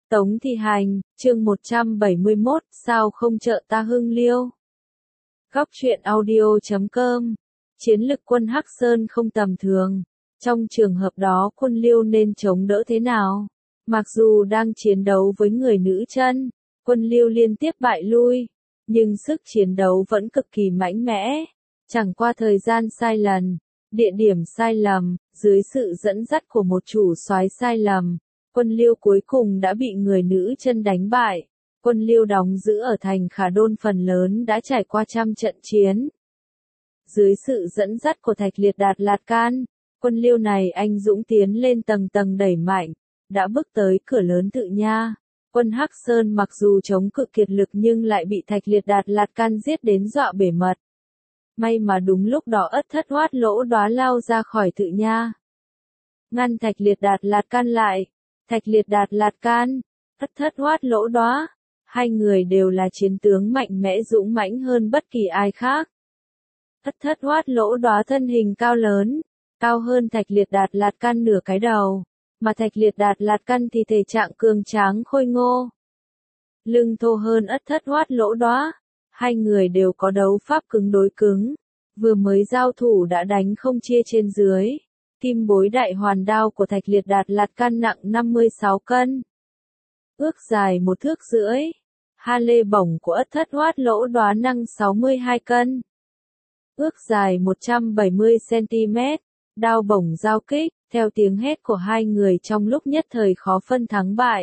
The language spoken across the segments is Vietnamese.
Tống Thị Hành, chương 171, sao không trợ ta hưng liêu. Góc truyện audio.com. Chiến lực quân Hắc Sơn không tầm thường. Trong trường hợp đó quân Liêu nên chống đỡ thế nào? Mặc dù đang chiến đấu với người nữ chân, quân Liêu liên tiếp bại lui, nhưng sức chiến đấu vẫn cực kỳ mạnh mẽ. Chẳng qua thời gian sai lầm, địa điểm sai lầm, dưới sự dẫn dắt của một chủ soái sai lầm, quân Liêu cuối cùng đã bị người nữ chân đánh bại. Quân Liêu đóng giữ ở thành Khả Đôn phần lớn đã trải qua trăm trận chiến. Dưới sự dẫn dắt của Thạch Liệt Đạt Lạt Can, quân Liêu này anh dũng tiến lên tầng tầng đẩy mạnh, đã bước tới cửa lớn Tự Nha. Quân Hắc Sơn mặc dù chống cự kiệt lực nhưng lại bị Thạch Liệt Đạt Lạt Can giết đến dọa bể mật. May mà đúng lúc đó Ất Thất Hoát Lỗ Đóa lao ra khỏi Tự Nha, ngăn Thạch Liệt Đạt Lạt Can lại. Thạch Liệt Đạt Lạt Can, Ất Thất Hoát Lỗ Đóa, hai người đều là chiến tướng mạnh mẽ dũng mãnh hơn bất kỳ ai khác. Ất Thất Hoát Lỗ Đóa thân hình cao lớn, cao hơn Thạch Liệt Đạt Lạt Can nửa cái đầu, mà Thạch Liệt Đạt Lạt Can thì thể trạng cường tráng khôi ngô, lưng thô hơn Ất Thất Hoát Lỗ Đóa. Hai người đều có đấu pháp cứng đối cứng, vừa mới giao thủ đã đánh không chia trên dưới. Kim bối đại hoàn đao của Thạch Liệt Đạt Lạt Can nặng 56 cân, ước dài 1,5 thước. Ha lê bổng của Ất Thất Hoát Lỗ Đóa nặng 62 cân, ước dài 170 cm. Đao bổng giao kích, theo tiếng hét của hai người trong lúc nhất thời khó phân thắng bại.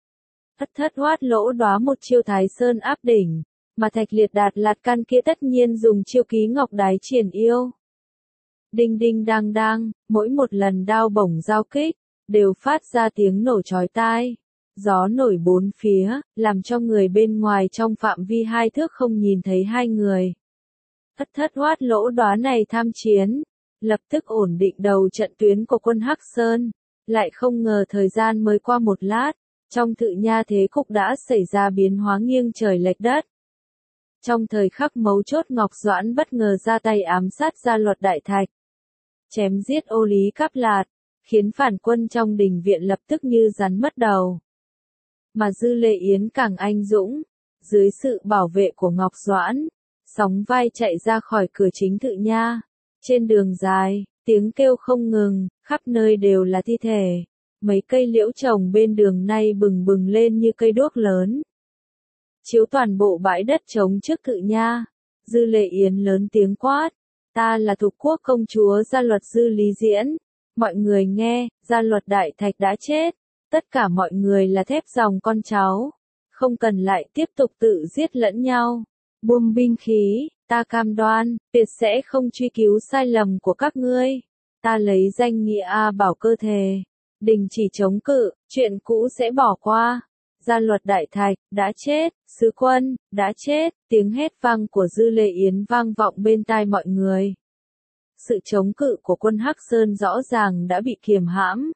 Ất Thất Hoát Lỗ Đóa một chiêu Thái Sơn áp đỉnh, mà Thạch Liệt Đạt Lạt Can kia tất nhiên dùng chiêu Ký Ngọc Đái Triển Yêu. Đinh đinh đang đang, mỗi một lần đao bổng giao kích, đều phát ra tiếng nổ chói tai. Gió nổi bốn phía, làm cho người bên ngoài trong phạm vi 2 thước không nhìn thấy hai người. Ất Thất Hoát Lỗ Đóa này tham chiến, lập tức ổn định đầu trận tuyến của quân Hắc Sơn. Lại không ngờ thời gian mới qua một lát, trong Tự Nha thế cục đã xảy ra biến hóa nghiêng trời lệch đất. Trong thời khắc mấu chốt Ngọc Doãn bất ngờ ra tay ám sát Gia Luật Đại Thạch, chém giết Ô Lý Cáp Lạt, khiến phản quân trong đình viện lập tức như rắn mất đầu. Mà Dư Lệ Yến càng anh dũng, dưới sự bảo vệ của Ngọc Doãn, sóng vai chạy ra khỏi cửa chính Tự Nha. Trên đường dài, tiếng kêu không ngừng, khắp nơi đều là thi thể. Mấy cây liễu trồng bên đường nay bừng bừng lên như cây đuốc lớn, chiếu toàn bộ bãi đất trống trước Tự Nha. Dư Lệ Yến lớn tiếng quát: "Ta là Thục Quốc công chúa Gia Luật Dư Lý Diễn. Mọi người nghe, Gia Luật Đại Thạch đã chết. Tất cả mọi người là thép dòng con cháu. Không cần lại tiếp tục tự giết lẫn nhau. Buông binh khí, ta cam đoan, tuyệt sẽ không truy cứu sai lầm của các ngươi. Ta lấy danh nghĩa A Bảo cơ thề, đình chỉ chống cự, chuyện cũ sẽ bỏ qua. Gia Luật Đại Thạch đã chết, sứ quân đã chết." Tiếng hét vang của Dư Lệ Yến vang vọng bên tai mọi người. Sự chống cự của quân Hắc Sơn rõ ràng đã bị kiềm hãm,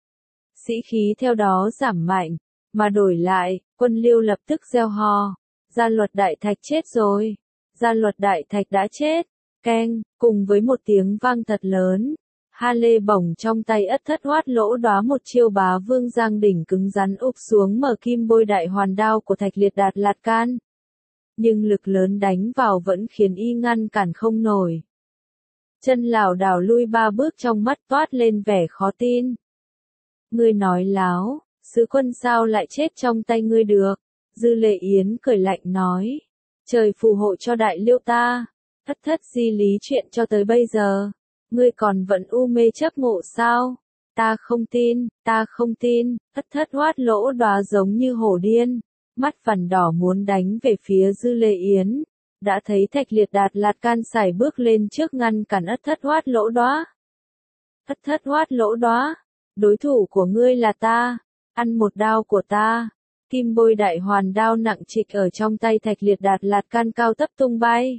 sĩ khí theo đó giảm mạnh, mà đổi lại, quân Liêu lập tức reo hò: "Gia Luật Đại Thạch chết rồi! Gia Luật Đại Thạch đã chết!" Keng, cùng với một tiếng vang thật lớn, ha lê bổng trong tay Ất Thất Hoát Lỗ Đóa một chiêu Bá Vương Giang đỉnh cứng rắn úp xuống mở kim bôi đại hoàn đao của Thạch Liệt Đạt Lạt Can. Nhưng lực lớn đánh vào vẫn khiến y ngăn cản không nổi. Chân lảo đảo lui 3 bước, trong mắt toát lên vẻ khó tin. "Ngươi nói láo, sứ quân sao lại chết trong tay ngươi được?" Dư Lệ Yến cười lạnh nói: "Trời phù hộ cho Đại Liêu ta, Ất Thất di lý chuyện cho tới bây giờ, ngươi còn vẫn u mê chấp ngộ sao? Ta không tin, ta không tin." Ất Thất Hoát Lỗ Đóa giống như hổ điên, mắt vằn đỏ muốn đánh về phía Dư Lệ Yến. Đã thấy Thạch Liệt Đạt Lạt Can sải bước lên trước ngăn cản Ất Thất Hoát Lỗ Đóa. "Ất Thất Hoát Lỗ Đóa, đối thủ của ngươi là ta, ăn một đao của ta." Kim bôi đại hoàn đao nặng trịch ở trong tay Thạch Liệt Đạt Lạt Can cao tấp tung bay.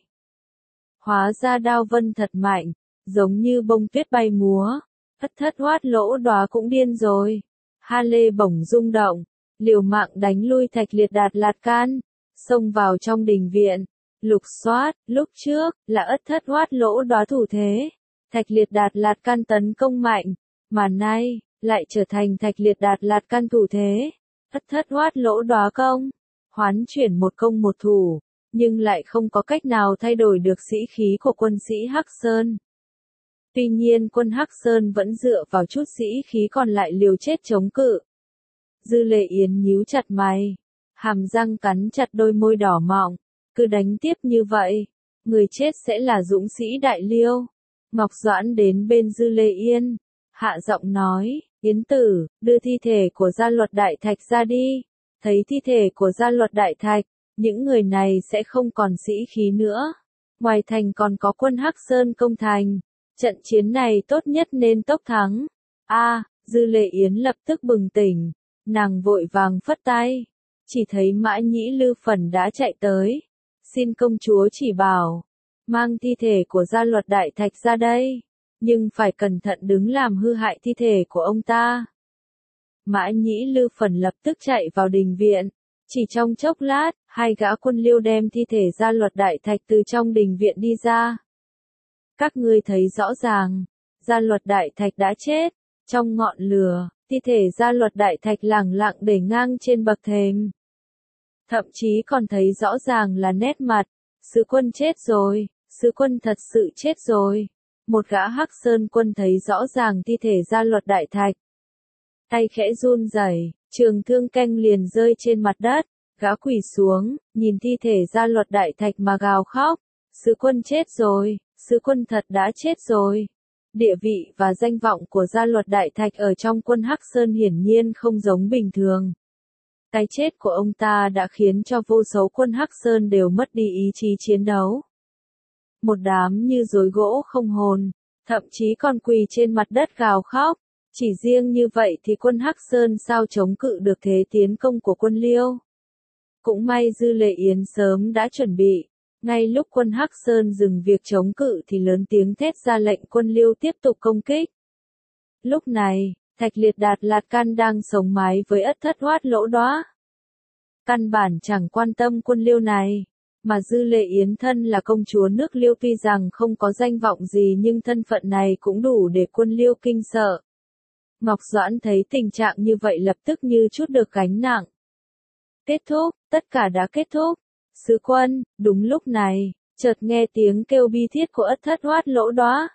Hóa ra đao vân thật mạnh, giống như bông tuyết bay múa. Ất Thất Hoát Lỗ Đóa cũng điên rồi. Ha lê bổng rung động, liều mạng đánh lui Thạch Liệt Đạt Lạt Can, xông vào trong đình viện. Lục soát, lúc trước, là Ất Thất Hoát Lỗ Đóa thủ thế, Thạch Liệt Đạt Lạt Can tấn công mạnh, mà nay, lại trở thành Thạch Liệt Đạt Lạt Can thủ thế. Ất thất hoát lỗ đóa công, hoán chuyển một công một thủ, nhưng lại không có cách nào thay đổi được sĩ khí của quân sĩ Hắc Sơn. Tuy nhiên quân Hắc Sơn vẫn dựa vào chút sĩ khí còn lại liều chết chống cự. Dư Lệ Yến nhíu chặt mày, hàm răng cắn chặt đôi môi đỏ mọng, cứ đánh tiếp như vậy, người chết sẽ là dũng sĩ Đại Liêu. Ngọc Doãn đến bên Dư Lệ Yên, hạ giọng nói, Yến tử, đưa thi thể của Gia Luật Đại Thạch ra đi. Thấy thi thể của Gia Luật Đại Thạch, những người này sẽ không còn sĩ khí nữa. Ngoài thành còn có quân Hắc Sơn công thành, trận chiến này tốt nhất nên tốc thắng. Dư Lệ Yến lập tức bừng tỉnh, nàng vội vàng phất tay, chỉ thấy Mã Nhĩ Lư Phần đã chạy tới, xin công chúa chỉ bảo, mang thi thể của Gia Luật Đại Thạch ra đây, nhưng phải cẩn thận đừng làm hư hại thi thể của ông ta. Mã Nhĩ Lư Phần lập tức chạy vào đình viện, chỉ trong chốc lát, hai gã quân Liêu đem thi thể Gia Luật Đại Thạch từ trong đình viện đi ra. Các ngươi thấy rõ ràng, Gia Luật Đại Thạch đã chết, trong ngọn lửa, thi thể Gia Luật Đại Thạch lẳng lặng để ngang trên bậc thềm. Thậm chí còn thấy rõ ràng là nét mặt, sứ quân chết rồi, sứ quân thật sự chết rồi. Một gã Hắc Sơn quân thấy rõ ràng thi thể Gia Luật Đại Thạch. Tay khẽ run rẩy, trường thương canh liền rơi trên mặt đất, gã quỳ xuống, nhìn thi thể Gia Luật Đại Thạch mà gào khóc. Sứ quân chết rồi, sứ quân thật đã chết rồi. Địa vị và danh vọng của Gia Luật Đại Thạch ở trong quân Hắc Sơn hiển nhiên không giống bình thường. Cái chết của ông ta đã khiến cho vô số quân Hắc Sơn đều mất đi ý chí chiến đấu. Một đám như rối gỗ không hồn, thậm chí còn quỳ trên mặt đất gào khóc. Chỉ riêng như vậy thì quân Hắc Sơn sao chống cự được thế tiến công của quân Liêu. Cũng may Dư Lệ Yến sớm đã chuẩn bị. Ngay lúc quân Hắc Sơn dừng việc chống cự thì lớn tiếng thét ra lệnh quân Liêu tiếp tục công kích. Lúc này, Thạch Liệt Đạt Lạt Can đang sống mái với Ất Thất Hoát Lỗ Đóa. Căn bản chẳng quan tâm quân Liêu này, mà Dư Lệ Yến thân là công chúa nước Liêu tuy rằng không có danh vọng gì nhưng thân phận này cũng đủ để quân Liêu kinh sợ. Ngọc Doãn thấy tình trạng như vậy lập tức như chút được gánh nặng. Kết thúc, tất cả đã kết thúc. Sứ quân, đúng lúc này, chợt nghe tiếng kêu bi thiết của Ất Thất Hoát Lỗ Đóa.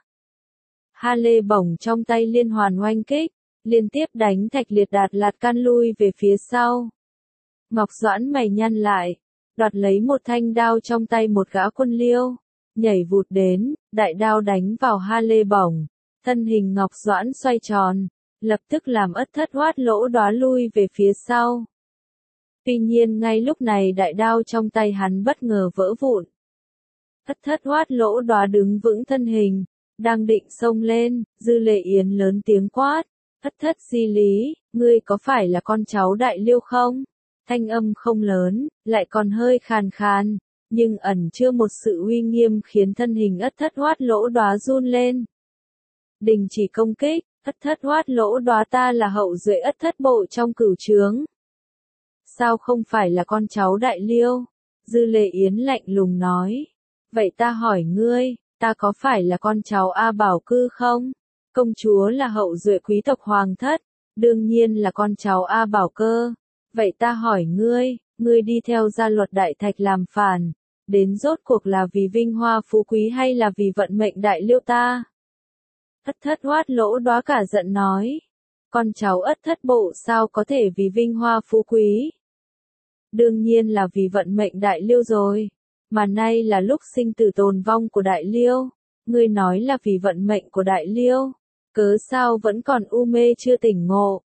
Ha lê bổng trong tay liên hoàn oanh kích, liên tiếp đánh Thạch Liệt Đạt Lạt Can lui về phía sau. Ngọc Doãn mày nhăn lại, đoạt lấy một thanh đao trong tay một gã quân Liêu, nhảy vụt đến, đại đao đánh vào ha lê bổng, thân hình Ngọc Doãn xoay tròn, lập tức làm Ất Thất Hoát Lỗ Đóa lui về phía sau. Tuy nhiên ngay lúc này đại đao trong tay hắn bất ngờ vỡ vụn. Ất Thất Hoát Lỗ Đóa đứng vững thân hình, đang định xông lên, Dư Lệ Yến lớn tiếng quát, Ất Thất Di Lý, ngươi có phải là con cháu Đại Liêu không? Thanh âm không lớn, lại còn hơi khàn khàn, nhưng ẩn chứa một sự uy nghiêm khiến thân hình Ất Thất Hoát Lỗ Đóa run lên. Đình chỉ công kích, Ất Thất Hoát Lỗ Đóa, ta là hậu duệ Ất Thất Bộ trong Cửu Trướng. Sao không phải là con cháu Đại Liêu? Dư Lệ Yến lạnh lùng nói. Vậy ta hỏi ngươi, ta có phải là con cháu A Bảo Cư không? Công chúa là hậu duệ quý tộc Hoàng Thất, đương nhiên là con cháu A Bảo Cơ. Vậy ta hỏi ngươi đi theo Gia Luật Đại Thạch làm phản, đến rốt cuộc là vì vinh hoa phú quý hay là vì vận mệnh Đại Liêu ta? Ất Thất Hoát Lỗ Đóa cả giận nói. Con cháu Ất Thất Bộ sao có thể vì vinh hoa phú quý? Đương nhiên là vì vận mệnh Đại Liêu rồi. Mà nay là lúc sinh tử tồn vong của Đại Liêu. Ngươi nói là vì vận mệnh của Đại Liêu. Cớ sao vẫn còn u mê chưa tỉnh ngộ.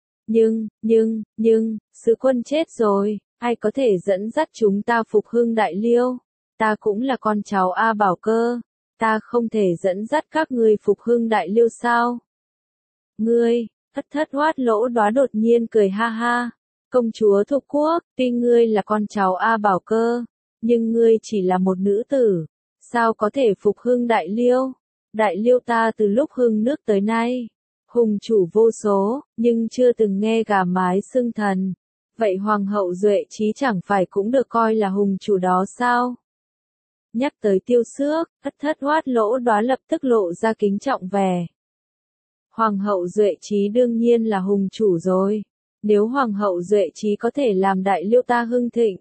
Nhưng, sứ quân chết rồi. Ai có thể dẫn dắt chúng ta phục hưng Đại Liêu? Ta cũng là con cháu A Bảo Cơ. Ta không thể dẫn dắt các ngươi phục hưng Đại Liêu sao? Ngươi, Ất Thất Hoát Lỗ Đóa đột nhiên cười ha ha. Công chúa thuộc quốc, tuy ngươi là con cháu A Bảo Cơ, nhưng ngươi chỉ là một nữ tử, sao có thể phục hưng Đại Liêu? Đại Liêu ta từ lúc hưng nước tới nay, hùng chủ vô số, nhưng chưa từng nghe gà mái xưng thần. Vậy Hoàng hậu Duệ Trí chẳng phải cũng được coi là hùng chủ đó sao? Nhắc tới Tiêu Xước, Ất Thất Hoát Lỗ Đóa lập tức lộ ra kính trọng vẻ. Hoàng hậu Duệ Trí đương nhiên là hùng chủ rồi. Nếu Hoàng hậu Duệ Trí có thể làm Đại Liêu ta hưng thịnh,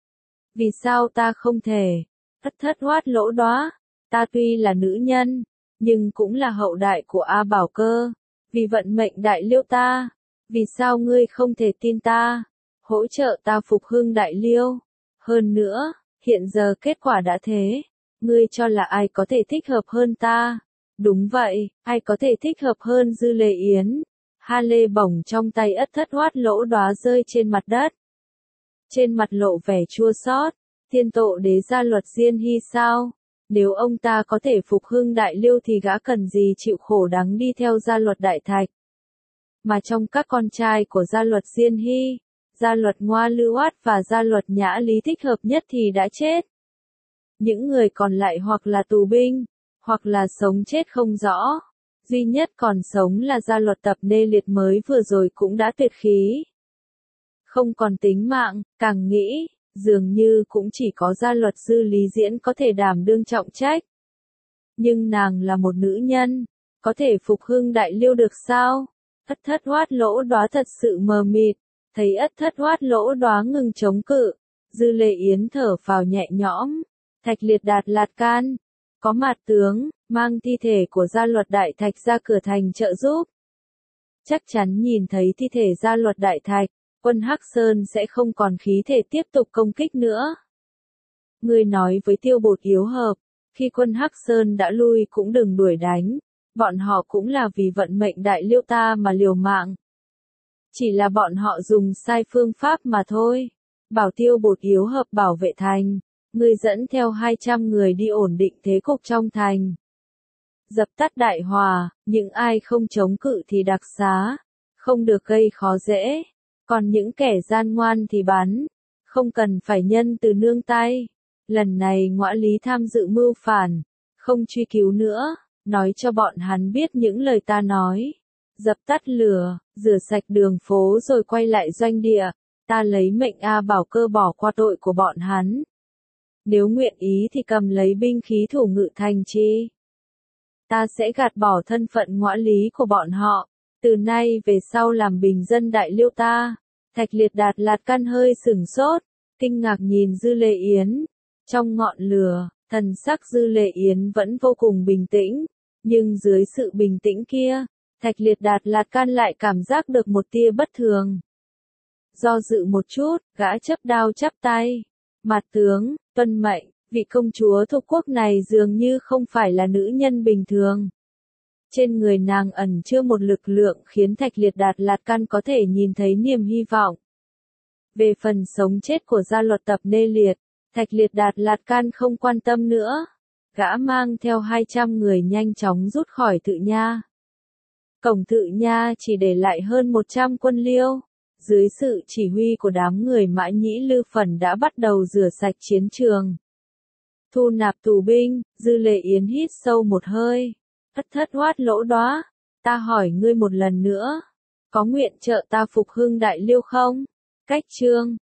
vì sao ta không thể? Thất thất hoát lỗ đóa, ta tuy là nữ nhân, nhưng cũng là hậu đại của A Bảo Cơ, vì vận mệnh Đại Liêu ta, vì sao ngươi không thể tin ta, hỗ trợ ta phục hưng Đại Liêu? Hơn nữa, hiện giờ kết quả đã thế, ngươi cho là ai có thể thích hợp hơn ta? Đúng vậy, ai có thể thích hợp hơn Dư Lệ Yến? Ha lê bổng trong tay ất thất hoát lỗ đóa rơi trên mặt đất. Trên mặt lộ vẻ chua xót, thiên tổ đế gia Luật Diên Hy sao? Nếu ông ta có thể phục hưng Đại Liêu thì gã cần gì chịu khổ đắng đi theo gia Luật Đại Thạch. Mà trong các con trai của gia Luật Diên Hy, gia Luật Ngoa Lư Oát và gia Luật Nhã Lý thích hợp nhất thì đã chết. Những người còn lại hoặc là tù binh, hoặc là sống chết không rõ. Duy nhất còn sống là gia Luật Tập Nê Liệt mới vừa rồi cũng đã tuyệt khí. Không còn tính mạng, càng nghĩ, dường như cũng chỉ có gia Luật Dư Lý Diễn có thể đảm đương trọng trách. Nhưng nàng là một nữ nhân, có thể phục hưng Đại Liêu được sao? Ất thất hoát lỗ đóa thật sự mờ mịt, thấy ất thất hoát lỗ đóa ngừng chống cự, Dư Lệ Yến thở phào nhẹ nhõm. Thạch Liệt Đạt Lạt Can, có mặt tướng, mang thi thể của gia Luật Đại Thạch ra cửa thành trợ giúp. Chắc chắn nhìn thấy thi thể gia Luật Đại Thạch, quân Hắc Sơn sẽ không còn khí thể tiếp tục công kích nữa. Ngươi nói với Tiêu Bột yếu hợp, khi quân Hắc Sơn đã lui cũng đừng đuổi đánh, bọn họ cũng là vì vận mệnh Đại Liêu ta mà liều mạng. Chỉ là bọn họ dùng sai phương pháp mà thôi. Bảo Tiêu Bột yếu hợp bảo vệ thành, ngươi dẫn theo 200 người đi ổn định thế cục trong thành. Dập tắt đại hòa, những ai không chống cự thì đặc xá, không được gây khó dễ, còn những kẻ gian ngoan thì bắn, không cần phải nhân từ nương tay. Lần này Ngõa Lý tham dự mưu phản, không truy cứu nữa, nói cho bọn hắn biết những lời ta nói. Dập tắt lửa, rửa sạch đường phố rồi quay lại doanh địa, ta lấy mệnh A Bảo Cơ bỏ qua tội của bọn hắn. Nếu nguyện ý thì cầm lấy binh khí thủ ngự thành chi. Ta sẽ gạt bỏ thân phận Ngõa Lý của bọn họ, từ nay về sau làm bình dân Đại Liêu ta. Thạch Liệt Đạt Lạt Can hơi sửng sốt, kinh ngạc nhìn Dư Lệ Yến. Trong ngọn lửa, thần sắc Dư Lệ Yến vẫn vô cùng bình tĩnh, nhưng dưới sự bình tĩnh kia, Thạch Liệt Đạt Lạt Can lại cảm giác được một tia bất thường. Do dự một chút, gã chấp đao chắp tay. Mặt tướng, tuân mệnh, vị công chúa thuộc quốc này dường như không phải là nữ nhân bình thường. Trên người nàng ẩn chứa một lực lượng khiến Thạch Liệt Đạt Lạt Can có thể nhìn thấy niềm hy vọng. Về phần sống chết của gia Luật Tập Nê Liệt, Thạch Liệt Đạt Lạt Can không quan tâm nữa. Gã mang theo 200 người nhanh chóng rút khỏi Tự Nha. Cổng Tự Nha chỉ để lại hơn 100 quân Liêu. Dưới sự chỉ huy của đám người Mã Nhĩ Lư Phần đã bắt đầu rửa sạch chiến trường. Thu nạp tù binh, Dư Lệ Yến hít sâu một hơi. Ất thất hoát lỗ đóa, ta hỏi ngươi một lần nữa, có nguyện trợ ta phục hưng Đại Liêu không? Cách chương